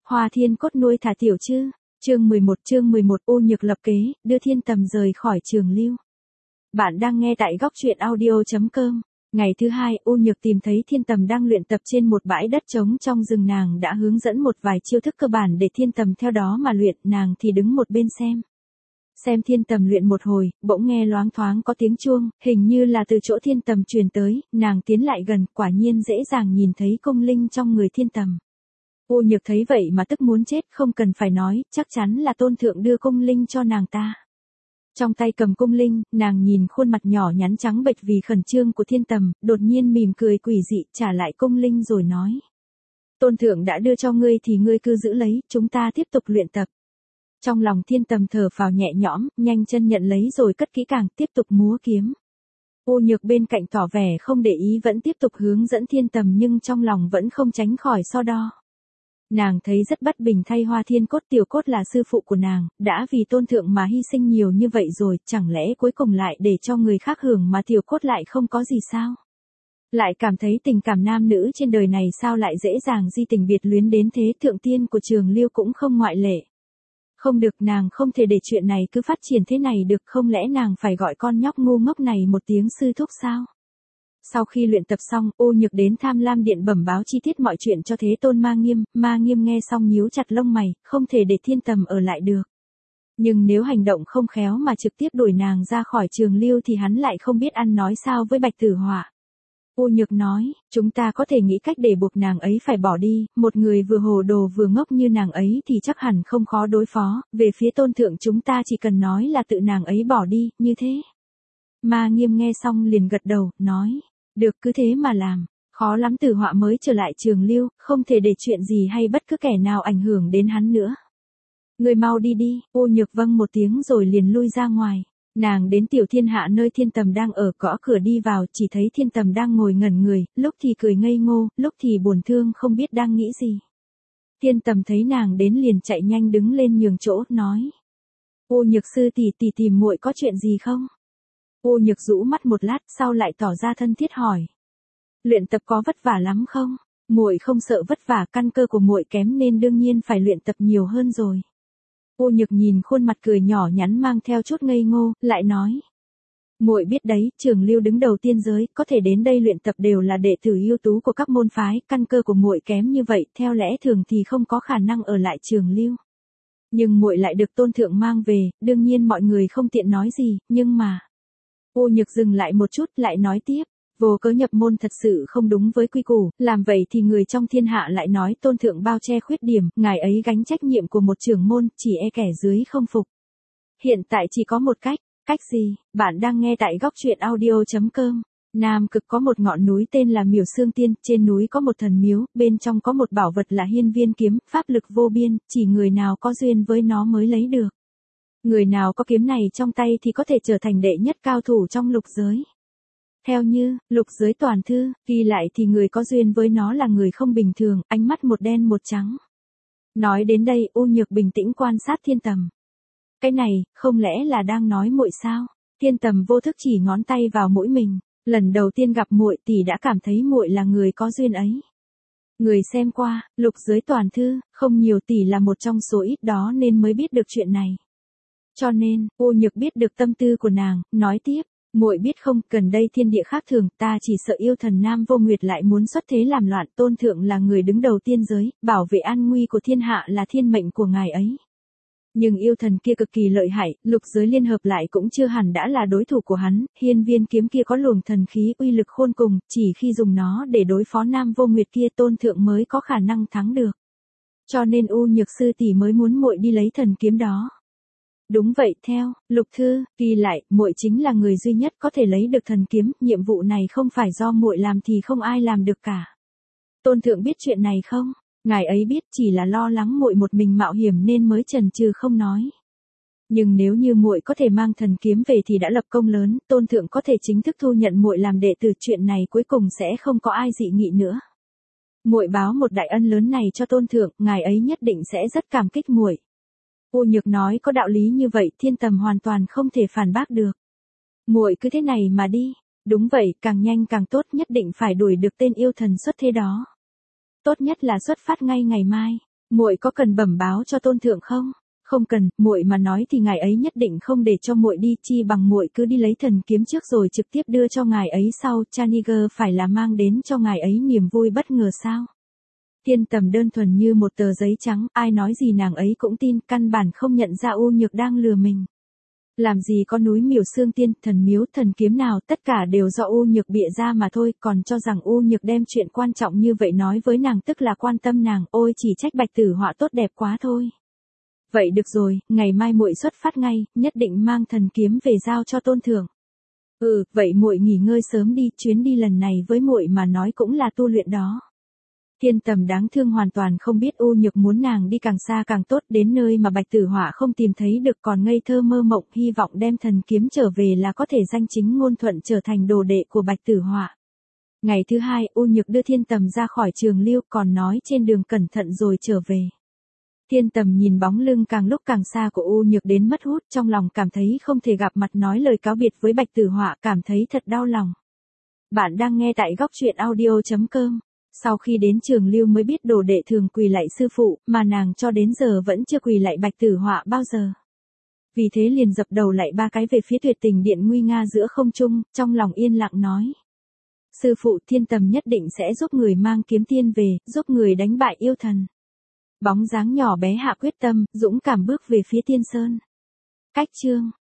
Hoa Thiên Cốt nuôi thả tiểu chứ. Chương 11 U Nhược lập kế, đưa Thiên Tầm rời khỏi Trường Lưu. Bạn đang nghe tại góc truyện audio.com. Ngày thứ hai, U Nhược tìm thấy Thiên Tầm đang luyện tập trên một bãi đất trống trong rừng, nàng đã hướng dẫn một vài chiêu thức cơ bản để Thiên Tầm theo đó mà luyện, nàng thì đứng một bên xem. Xem Thiên Tầm luyện một hồi, bỗng nghe loáng thoáng có tiếng chuông, hình như là từ chỗ Thiên Tầm truyền tới, nàng tiến lại gần, quả nhiên dễ dàng nhìn thấy cung linh trong người Thiên Tầm. U Nhược thấy vậy mà tức muốn chết, không cần phải nói, chắc chắn là Tôn Thượng đưa cung linh cho nàng ta. Trong tay cầm cung linh, nàng nhìn khuôn mặt nhỏ nhắn trắng bệch vì khẩn trương của Thiên Tầm, đột nhiên mỉm cười quỷ dị, trả lại cung linh rồi nói. Tôn Thượng đã đưa cho ngươi thì ngươi cứ giữ lấy, chúng ta tiếp tục luyện tập. Trong lòng Thiên Tầm thở phào nhẹ nhõm, nhanh chân nhận lấy rồi cất kỹ càng, tiếp tục múa kiếm. U Nhược bên cạnh tỏ vẻ không để ý, vẫn tiếp tục hướng dẫn Thiên Tầm nhưng trong lòng vẫn không tránh khỏi so đo. Nàng thấy rất bất bình thay Hoa Thiên Cốt, tiểu cốt là sư phụ của nàng, đã vì Tôn Thượng mà hy sinh nhiều như vậy rồi, chẳng lẽ cuối cùng lại để cho người khác hưởng mà tiểu cốt lại không có gì sao? Lại cảm thấy tình cảm nam nữ trên đời này sao lại dễ dàng di tình biệt luyến đến thế, Thượng Tiên của Trường Lưu cũng không ngoại lệ. Không được, nàng không thể để chuyện này cứ phát triển thế này được, không lẽ nàng phải gọi con nhóc ngu ngốc này một tiếng sư thúc sao? Sau khi luyện tập xong, U Nhược đến Tham Lam Điện bẩm báo chi tiết mọi chuyện cho Thế Tôn Ma Nghiêm nghe xong nhíu chặt lông mày, không thể để Thiên Tầm ở lại được. Nhưng nếu hành động không khéo mà trực tiếp đuổi nàng ra khỏi Trường Lưu thì hắn lại không biết ăn nói sao với Bạch Tử Họa. U Nhược nói, chúng ta có thể nghĩ cách để buộc nàng ấy phải bỏ đi, một người vừa hồ đồ vừa ngốc như nàng ấy thì chắc hẳn không khó đối phó, về phía Tôn Thượng chúng ta chỉ cần nói là tự nàng ấy bỏ đi, như thế. Ma Nghiêm nghe xong liền gật đầu, nói. Được, cứ thế mà làm, khó lắm Tử Họa mới trở lại Trường Lưu, không thể để chuyện gì hay bất cứ kẻ nào ảnh hưởng đến hắn nữa. Người mau đi đi, U Nhược vâng một tiếng rồi liền lui ra ngoài. Nàng đến Tiểu Thiên Hạ nơi Thiên Tầm đang ở, gõ cửa đi vào, chỉ thấy Thiên Tầm đang ngồi ngẩn người, lúc thì cười ngây ngô, lúc thì buồn thương không biết đang nghĩ gì. Thiên Tầm thấy nàng đến liền chạy nhanh đứng lên nhường chỗ, nói. U Nhược sư tỷ tìm muội có chuyện gì không? U Nhược rũ mắt một lát, sau lại tỏ ra thân thiết hỏi. Luyện tập có vất vả lắm không? Muội không sợ vất vả, căn cơ của muội kém nên đương nhiên phải luyện tập nhiều hơn rồi. U Nhược nhìn khuôn mặt cười nhỏ nhắn mang theo chút ngây ngô, lại nói. Muội biết đấy, Trường Lưu đứng đầu tiên giới, có thể đến đây luyện tập đều là đệ tử ưu tú của các môn phái, căn cơ của muội kém như vậy, theo lẽ thường thì không có khả năng ở lại Trường Lưu. Nhưng muội lại được Tôn Thượng mang về, đương nhiên mọi người không tiện nói gì, nhưng mà. U Nhược dừng lại một chút, lại nói tiếp. Vô cớ nhập môn thật sự không đúng với quy củ, làm vậy thì người trong thiên hạ lại nói Tôn Thượng bao che khuyết điểm, ngài ấy gánh trách nhiệm của một trưởng môn, chỉ e kẻ dưới không phục. Hiện tại chỉ có một cách. Cách gì? Bạn đang nghe tại góc truyện audio.com. Nam Cực có một ngọn núi tên là Miểu Xương Tiên, trên núi có một thần miếu, bên trong có một bảo vật là Hiên Viên kiếm, pháp lực vô biên, chỉ người nào có duyên với nó mới lấy được. Người nào có kiếm này trong tay thì có thể trở thành đệ nhất cao thủ trong lục giới. Theo như, lục giới toàn thư, ghi lại thì người có duyên với nó là người không bình thường, ánh mắt một đen một trắng. Nói đến đây, U Nhược bình tĩnh quan sát Thiên Tầm. Cái này, không lẽ là đang nói muội sao? Thiên Tầm vô thức chỉ ngón tay vào mũi mình, lần đầu tiên gặp muội tỷ đã cảm thấy muội là người có duyên ấy. Người xem qua, lục giới toàn thư, không nhiều, tỷ là một trong số ít đó nên mới biết được chuyện này. Cho nên, U Nhược biết được tâm tư của nàng, nói tiếp, muội biết không, gần đây thiên địa khác thường, ta chỉ sợ yêu thần Nam Vô Nguyệt lại muốn xuất thế làm loạn, Tôn Thượng là người đứng đầu tiên giới, bảo vệ an nguy của thiên hạ là thiên mệnh của ngài ấy. Nhưng yêu thần kia cực kỳ lợi hại, lục giới liên hợp lại cũng chưa hẳn đã là đối thủ của hắn, Hiên Viên kiếm kia có luồng thần khí uy lực khôn cùng, chỉ khi dùng nó để đối phó Nam Vô Nguyệt kia Tôn Thượng mới có khả năng thắng được. Cho nên U Nhược sư tỷ mới muốn muội đi lấy thần kiếm đó. Đúng vậy, theo lục thư ghi lại, muội chính là người duy nhất có thể lấy được thần kiếm, nhiệm vụ này không phải do muội làm thì không ai làm được cả. Tôn Thượng biết chuyện này không? Ngài ấy biết, chỉ là lo lắng muội một mình mạo hiểm nên mới chần chừ không nói. Nhưng nếu như muội có thể mang thần kiếm về thì đã lập công lớn, Tôn Thượng có thể chính thức thu nhận muội làm đệ tử, chuyện này cuối cùng sẽ không có ai dị nghị nữa. Muội báo một đại ân lớn này cho Tôn Thượng, ngài ấy nhất định sẽ rất cảm kích muội. U Nhược nói có đạo lý như vậy, Thiên Tầm hoàn toàn không thể phản bác được. Muội cứ thế này mà đi. Đúng vậy, càng nhanh càng tốt, nhất định phải đuổi được tên yêu thần xuất thế đó. Tốt nhất là xuất phát ngay ngày mai. Muội có cần bẩm báo cho tôn thượng không? Không cần, muội mà nói thì ngài ấy nhất định không để cho muội đi, chi bằng muội cứ đi lấy thần kiếm trước rồi trực tiếp đưa cho ngài ấy sau, Chaniger phải là mang đến cho ngài ấy niềm vui bất ngờ sao? Thiên Tầm đơn thuần như một tờ giấy trắng, ai nói gì nàng ấy cũng tin, căn bản không nhận ra U Nhược đang lừa mình. Làm gì có núi Miểu Xương Tiên, thần miếu, thần kiếm nào, tất cả đều do U Nhược bịa ra mà thôi, còn cho rằng U Nhược đem chuyện quan trọng như vậy nói với nàng tức là quan tâm nàng, ôi chỉ trách Bạch Tử Họa tốt đẹp quá thôi. Vậy được rồi, ngày mai muội xuất phát ngay, nhất định mang thần kiếm về giao cho tôn thượng. Vậy muội nghỉ ngơi sớm đi, chuyến đi lần này với muội mà nói cũng là tu luyện đó. Thiên Tầm đáng thương hoàn toàn không biết U Nhược muốn nàng đi càng xa càng tốt, đến nơi mà Bạch Tử Họa không tìm thấy được còn ngây thơ mơ mộng hy vọng đem thần kiếm trở về là có thể danh chính ngôn thuận trở thành đồ đệ của Bạch Tử Họa. Ngày thứ hai, U Nhược đưa Thiên Tầm ra khỏi Trường Lưu còn nói trên đường cẩn thận rồi trở về. Thiên Tầm nhìn bóng lưng càng lúc càng xa của U Nhược đến mất hút, trong lòng cảm thấy không thể gặp mặt nói lời cáo biệt với Bạch Tử Họa, cảm thấy thật đau lòng. Bạn đang nghe tại góc truyện audio.com. Sau khi đến Trường Lưu mới biết đồ đệ thường quỳ lạy sư phụ, mà nàng cho đến giờ vẫn chưa quỳ lạy Bạch Tử Họa bao giờ. Vì thế liền dập đầu lạy 3 cái về phía Tuyệt Tình Điện nguy nga giữa không trung, trong lòng yên lặng nói. Sư phụ, Thiên Tầm nhất định sẽ giúp người mang kiếm tiên về, giúp người đánh bại yêu thần. Bóng dáng nhỏ bé hạ quyết tâm, dũng cảm bước về phía Tiên Sơn. Cách chương